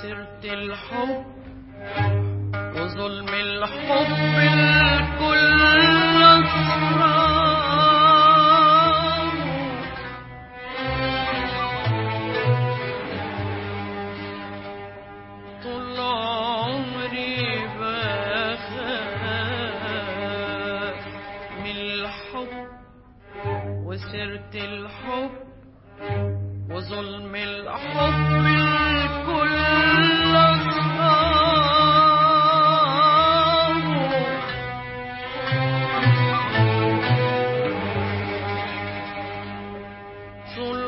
وسيرة الحب وظلم الحب الكل أسرار. طول عمري بخاف من الحب وسيرة الحب وظلم الحب الكل أسرار. طول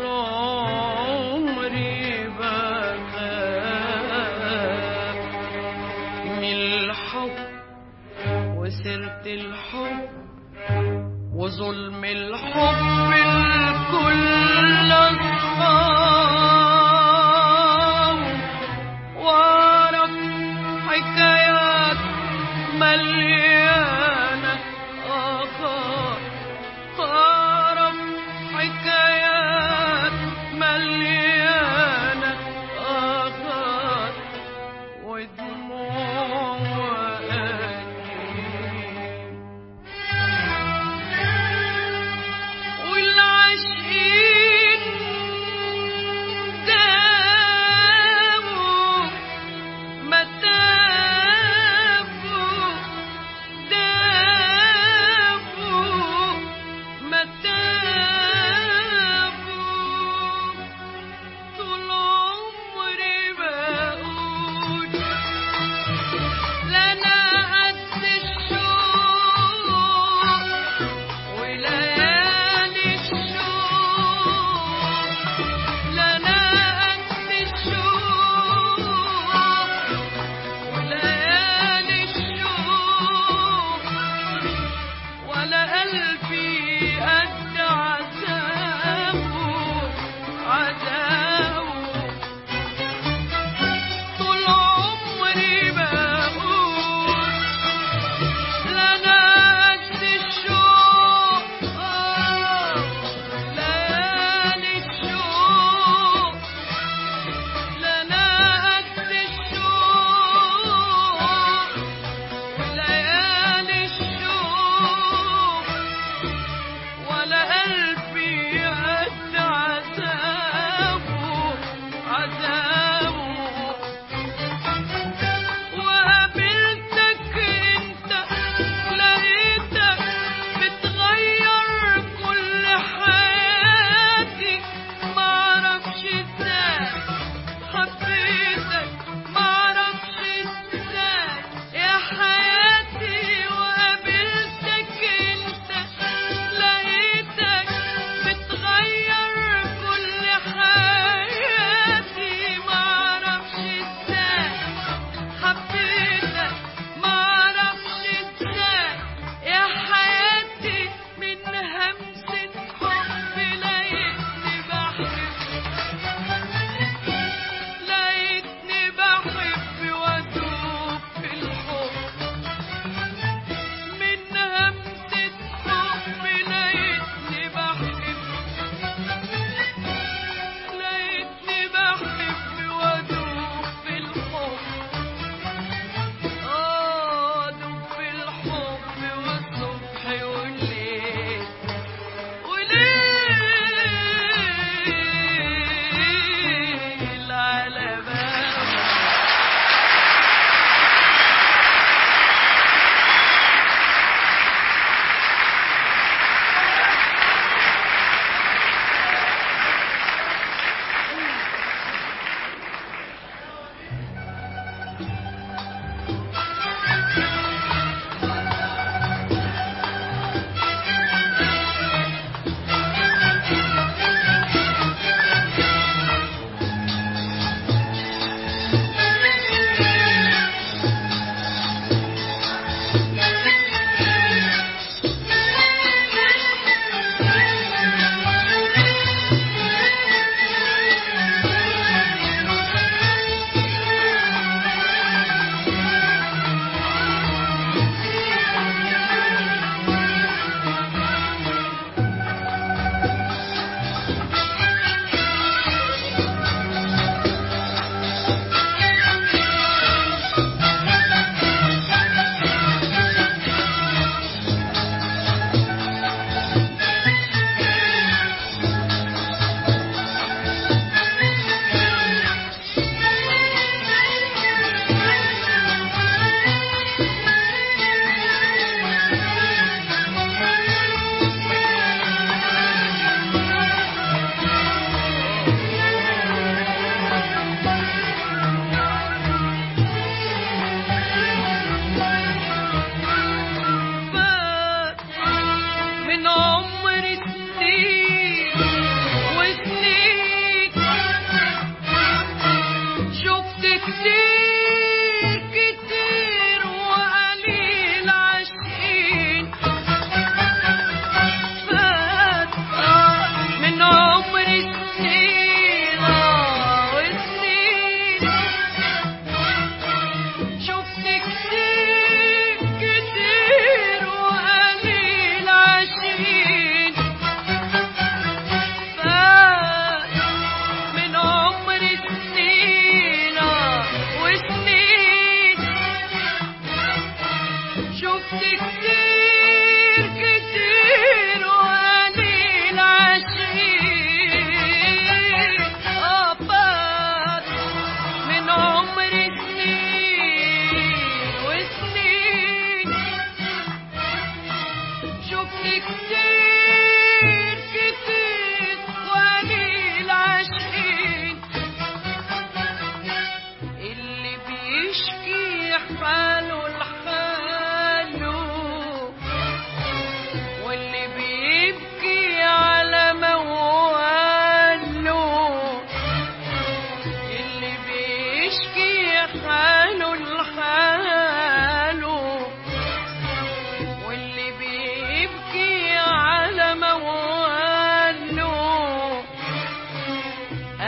عمري بخاف من الحب وسيرة الحب وظلم الحب الكل أسرار.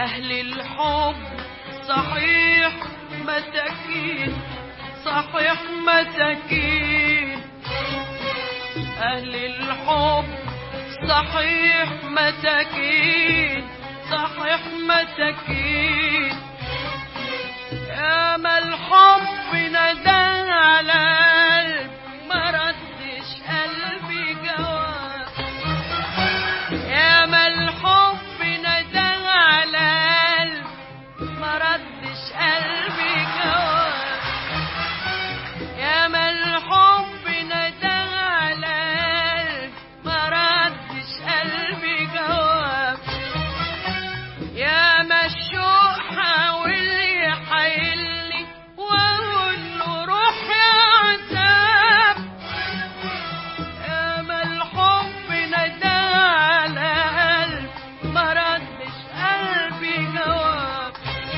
أهل الحب صحيح مساكين، صحيح مساكين. أهل الحب صحيح مساكين، صحيح مساكين. يا ما الحب ندى على قلب ما ردش قلبي جواب. يا ما الحب ندى على قلب ما ردش قلبي جواب. يا ما الحب ندى على قلب ما ردش قلبي جواب. يا ما الشوق حاول يحايلني واقول له روح يا عذاب. يا ما الحب ندى على قلب ما ردش قلبي جواب.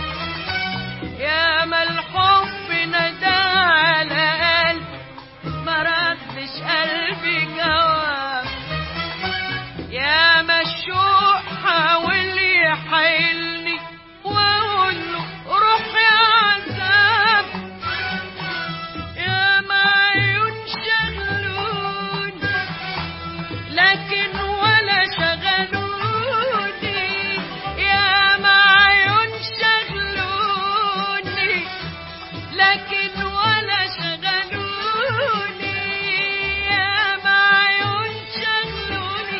يا ما الحب ندى على قلب ما ردش قلبي جواب. يا ما الشوق حاول يحايلني واقول له روح يا عذاب. يا ما عيون شغلوني لكن ولا شغلوني. يا ما عيون شغلوني لكن ولا شغلوني. يا ما عيون شغلوني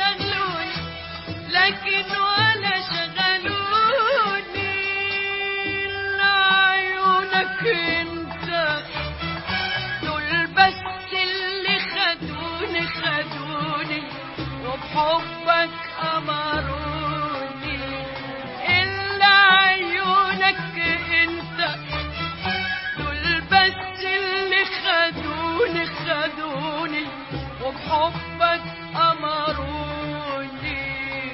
لكن ولا شغلوني. إلا عيونك انت دول بس اللي خدوني وبحبك أمروني. إلا عيونك انت دول بس اللي خدوني وبحبك أمروني.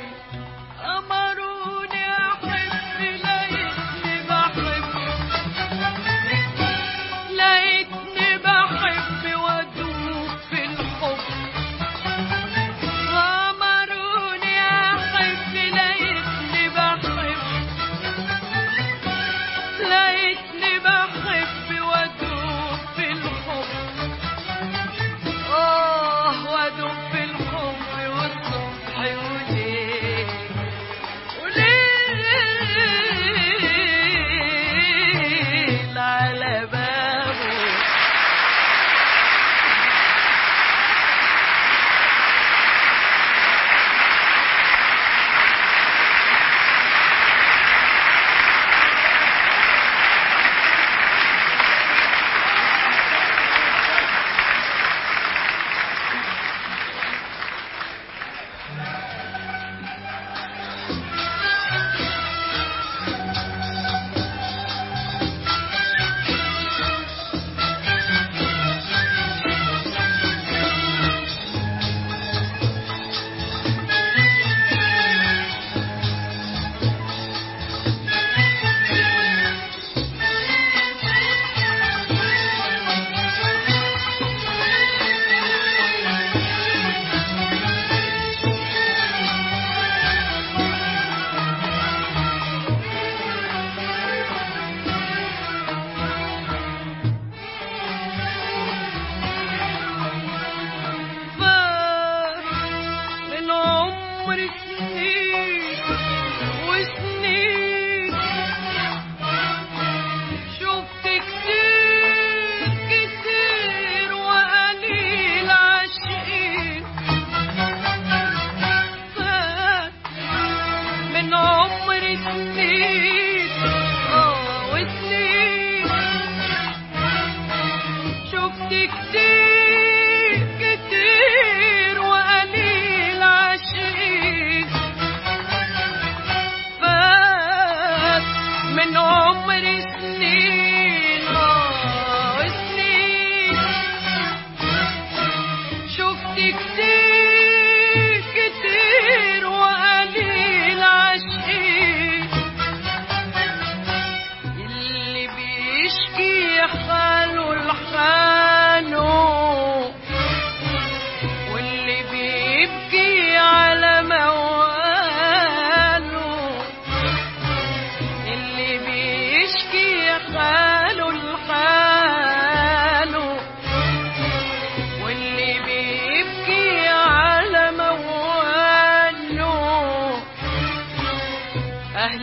أمروني أحب لقيتني بحب، لقيتني بحب وأدوب في الحب. أمروني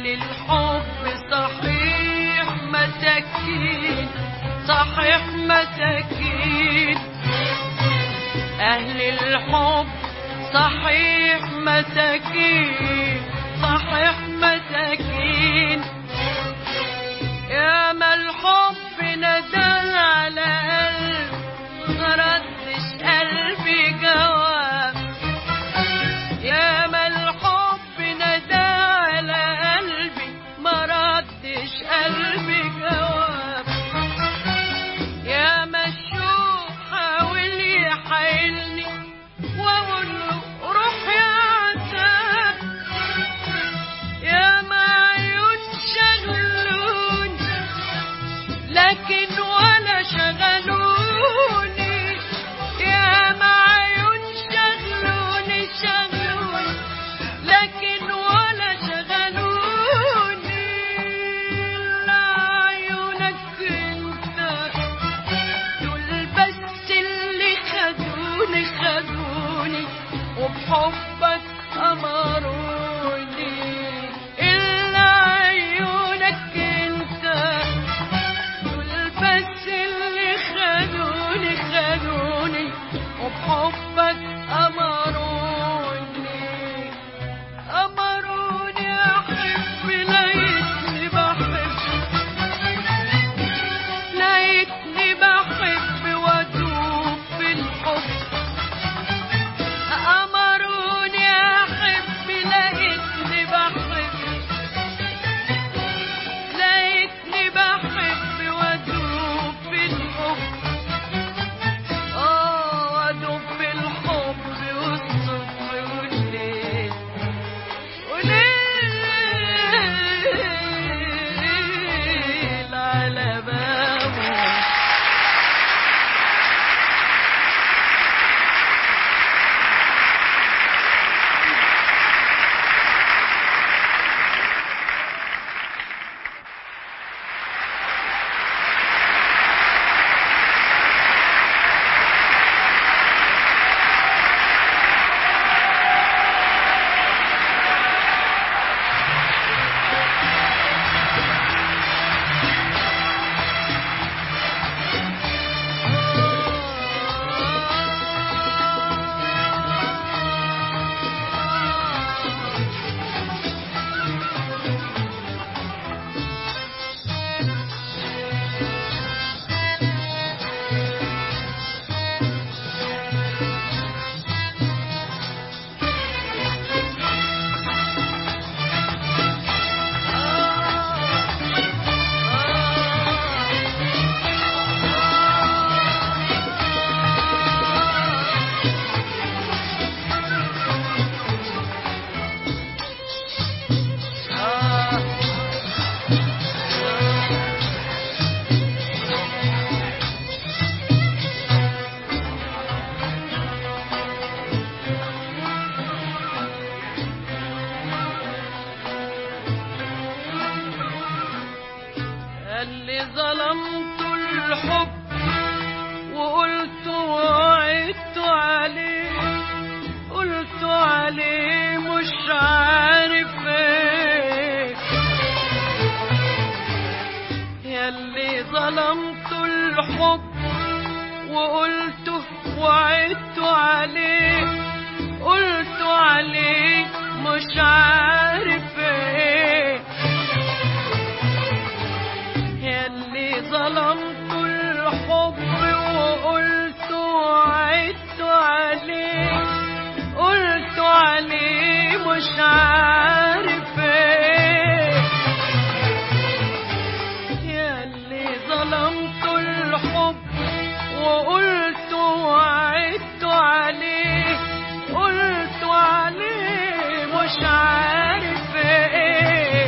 أهل الحب صحيح مساكين، صحيح مساكين. أهل الحب صحيح مساكين، صحيح مساكين. يا ما الحب ندى على قلب مردش قلبي جواب. يا ما الحب ندى على قلبي مردش قلبي جواب. يا ما الشوق حاول يحايلني واقول له روح يا عتاب. يا ما عيون شغلوني لكن ولا شغلوني. يا ما عيون شغلوني لكن ولا شغلوني. لا عيونك انت دول بس اللي خدوني وبحبك أمروني. إلا عيونك انت دول بس اللي خدوني وبحبك أمروني. أحب لقيتني بحب، لقيتني بحب وأدوب في الحب. أمروني أحب لقيتني بحب، لقيتني بحب وأدوب في الحب. وأدوب في الحب والصبح والليل وليل على بابه. اللي ظلمت الحب وقلت وعدت عليه، قلت عليه مش عارف ايه. ياللي ظلمت الحب وقلت وعدت عليه، قلت عليه مش عارف ايه. ياللي ظلمت الحب وقلت وعدت عليه، قلت عليه مش عارف ايه. ياللي ظلمت الحب وقلت وعدت عليه، قلت عليه مش عارف ايه.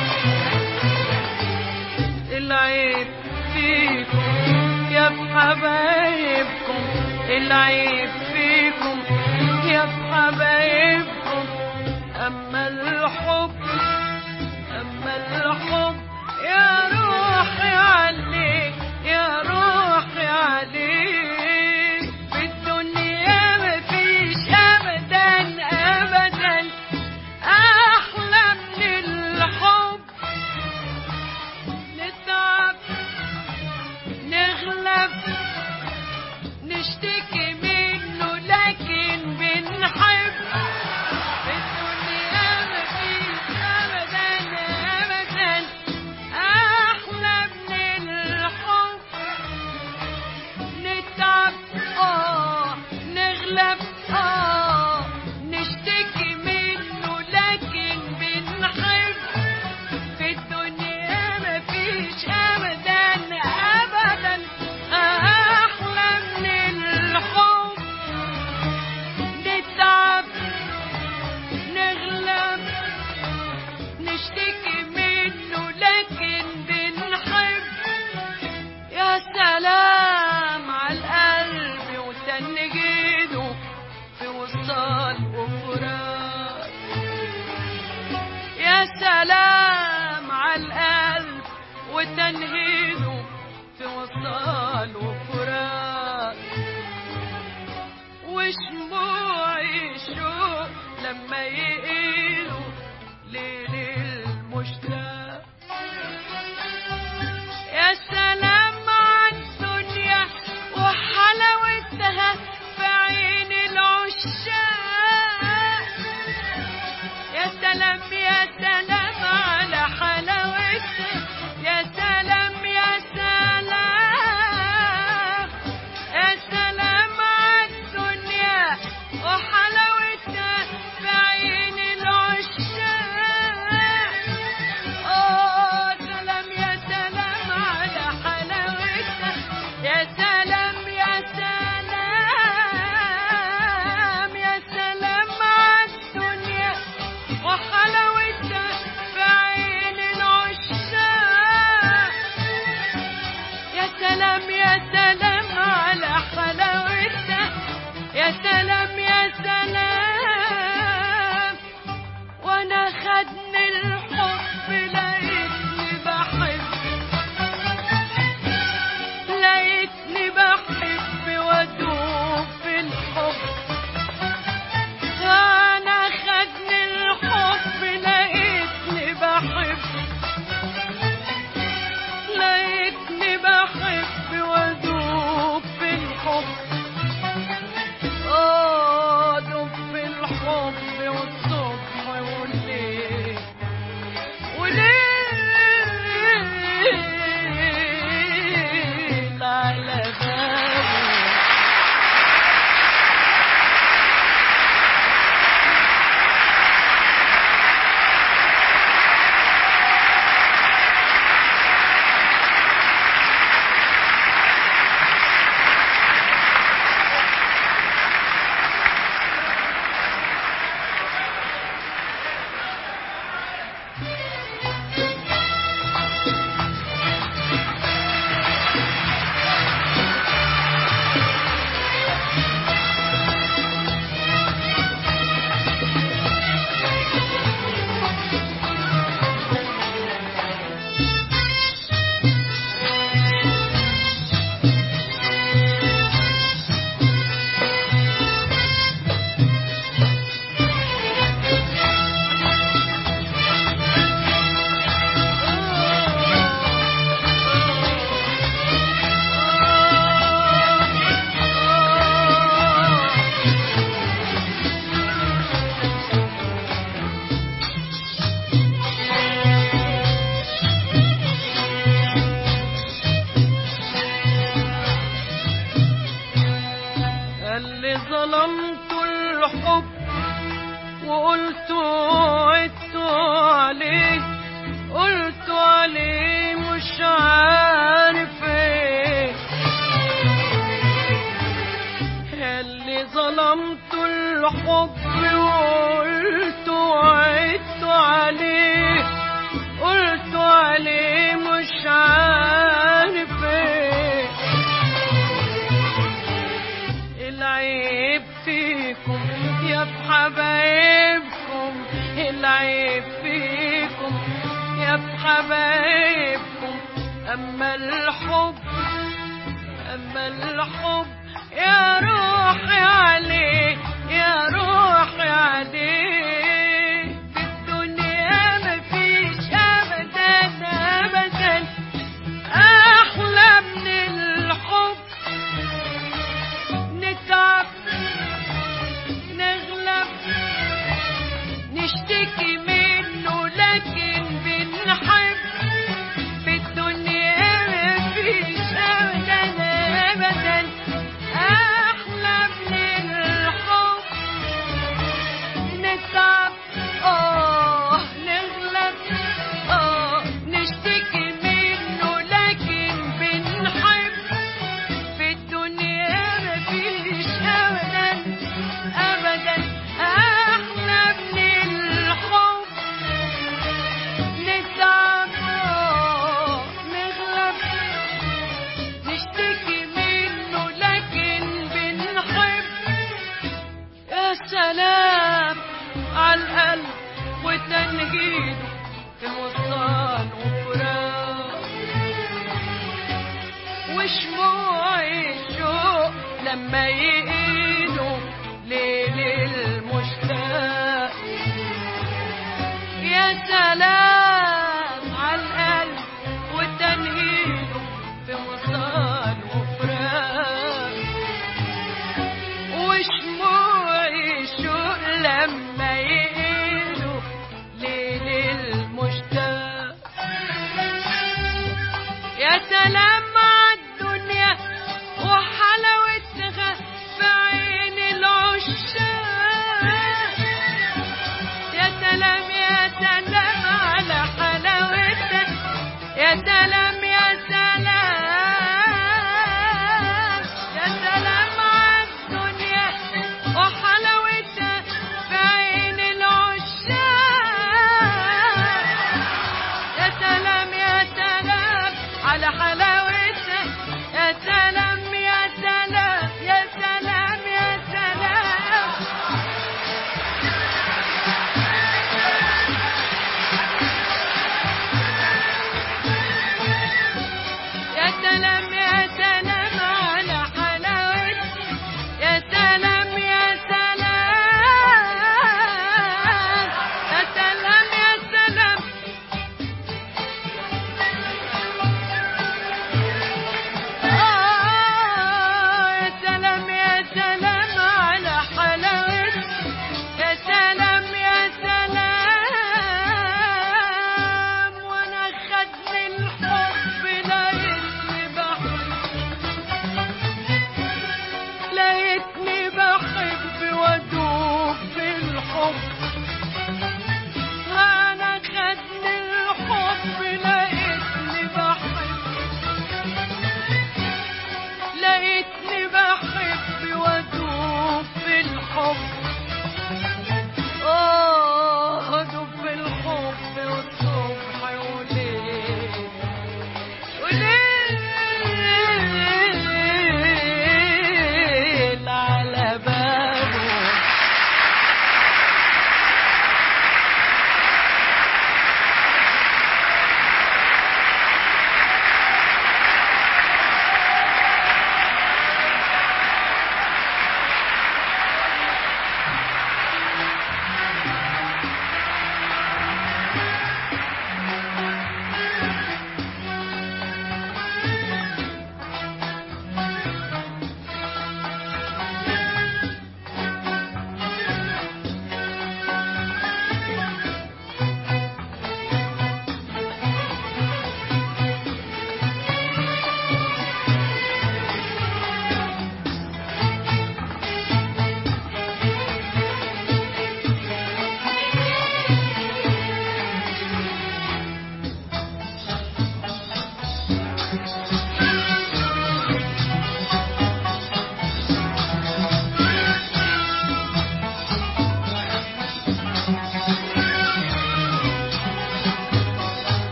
العيب فيكم يا بحبايبكم، العيب فيكم يا بحبايبكم. أما الحب يا روحي عليك، يا روحي عليك. في الدنيا مفيش أبدا أحلى من الحب. وتنهيده في وصال وفراق، وشموع الشوق لما يقيلوا ليل المشتاق. يا سلام عالدنيا وحلاوتها في عين العشاق، يا سلام يا سلام على حلاوتها، يا سلام يا سلام، يا سلام عالدنيا وحلاوتها في عين العشاق. سلام يا سلام على حلاوتها، يا سلام يا سلام، يا سلام عالدنيا وحلاوتها في عين العشاق. يا سلام يا سلام على حلاوتها، يا سلام يا سلام. وانا خدني الحب لقيتني بحب، لقيتني بحب وادوب في الحب. انا خدني الحب لقيتني بحب، لقيتني بحب وادوب في الحب. دوب في الحب والصبح والليل وليل على بالي. اللي ظلمت الحب وقلت وعدت عليه، قلت عليه مش عارف ايه. اللي ظلمت الحب وقلت وعدت عليه، قلت عليه مش عارف ايه. العيب فيكم يا بحبايبكم، العيب فيكم يا بحبايبكم. أما الحب، أما الحب يا روحي عليه، يا روحي عليه. في الدنيا مفيش أبدا أبدا أحلى من الحب. نتعب نغلب نشتكي منه لكن بنحب. في الدنيا مفيش أبدا أبدا أحلى من الحب. لما يقيلوا ليل المشتاق. يا سلام عالقلب وتنهيده في وصال وفراق، وشموع الشوق لما يقيلوا ليل المشتاق. يا سلام عالدنيا وحلاوتها في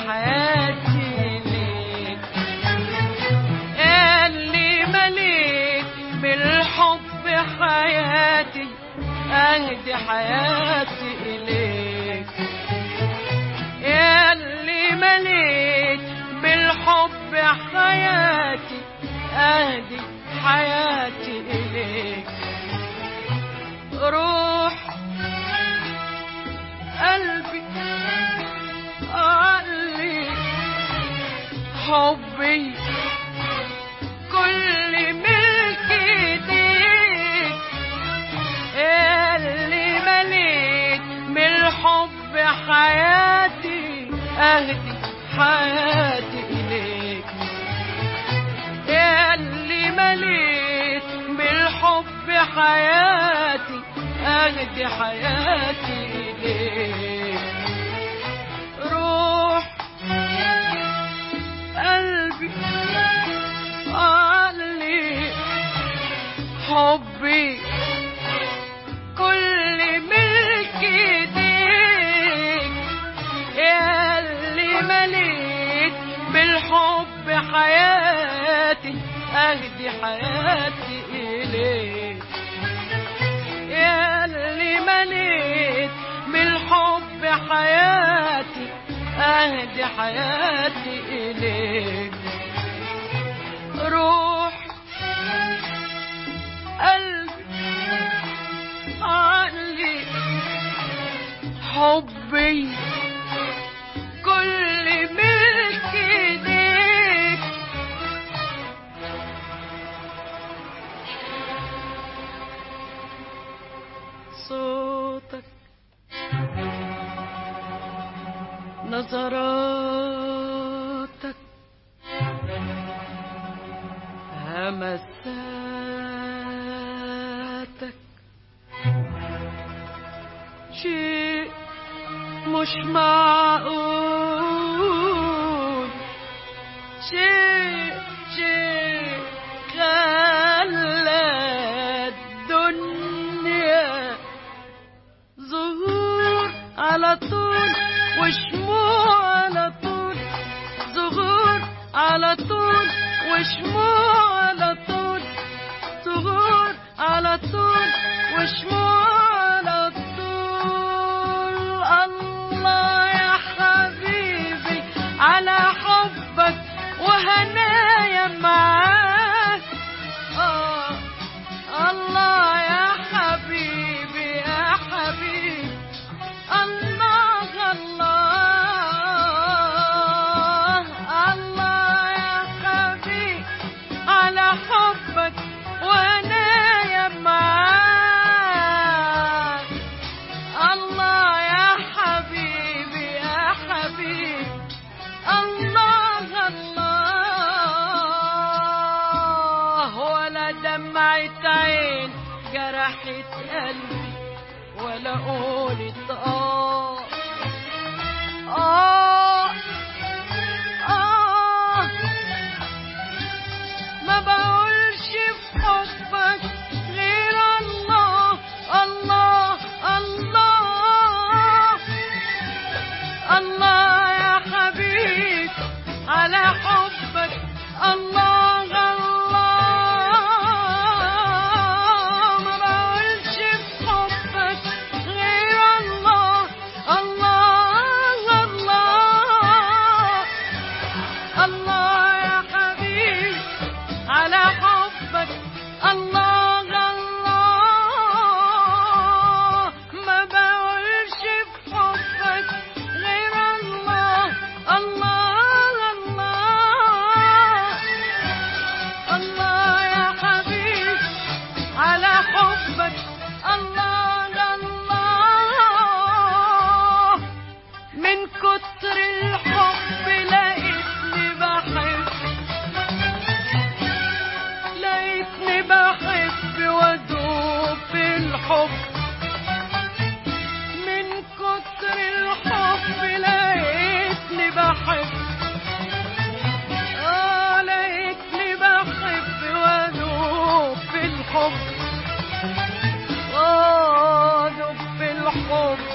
حياتي ليك، اللي مليت بالحب حياتي، اهدي حياتي اليك، اللي مليت بالحب حياتي، اهدي حياتي اليك. روح قلبي عقلي حبي كل ملك ايديك، اللي مليت بالحب حياتي، اهدي حياتي اليك، اللي مليت بالحب حياتي، اهدي حياتي اليك. روح قلبي عقلي حبي كل ملك ايديك، اللي مليت بالحب حياتي، اهدي حياتي اليك، اللي مليت بالحب حياتي، اهدي حياتي اليك. روح قلبي عقلي حبي كل ملك ايديك، صوتك نظراتك همساتك شيء مش معقول، شيء خلى الدنيا ظهور على طول وشموع على طول، ظهور على طول وشموع على طول، ظهور على طول وشموع على طول. الله يا حبيبي على حبك وهنايا معاك، الله يا حبيبي يا حبيبي، الله الله الله يا حبيبي على حبك وهنايا معاك، الله يا حبيبي يا حبيبي، الله الله. ولا دمعة عين جرحت قلبي، ولا قولت ما بقولش في حبك غير الله الله الله، الله يا حبيبي على حبك، الله الله. ما بقولش في حبك غير الله الله الله، الله يا حبيبي على حبك، الله الله. ما بقولش في حبك غير الله الله الله، الله يا حبيبي على حبك، الله الله. من كتر الحب لقيتني بحب، لقيتني بحب وادوب في الحب، من كتر الحب لقيتني بحب، لقيتني بحب وادوب في الحب، ادوب في الحب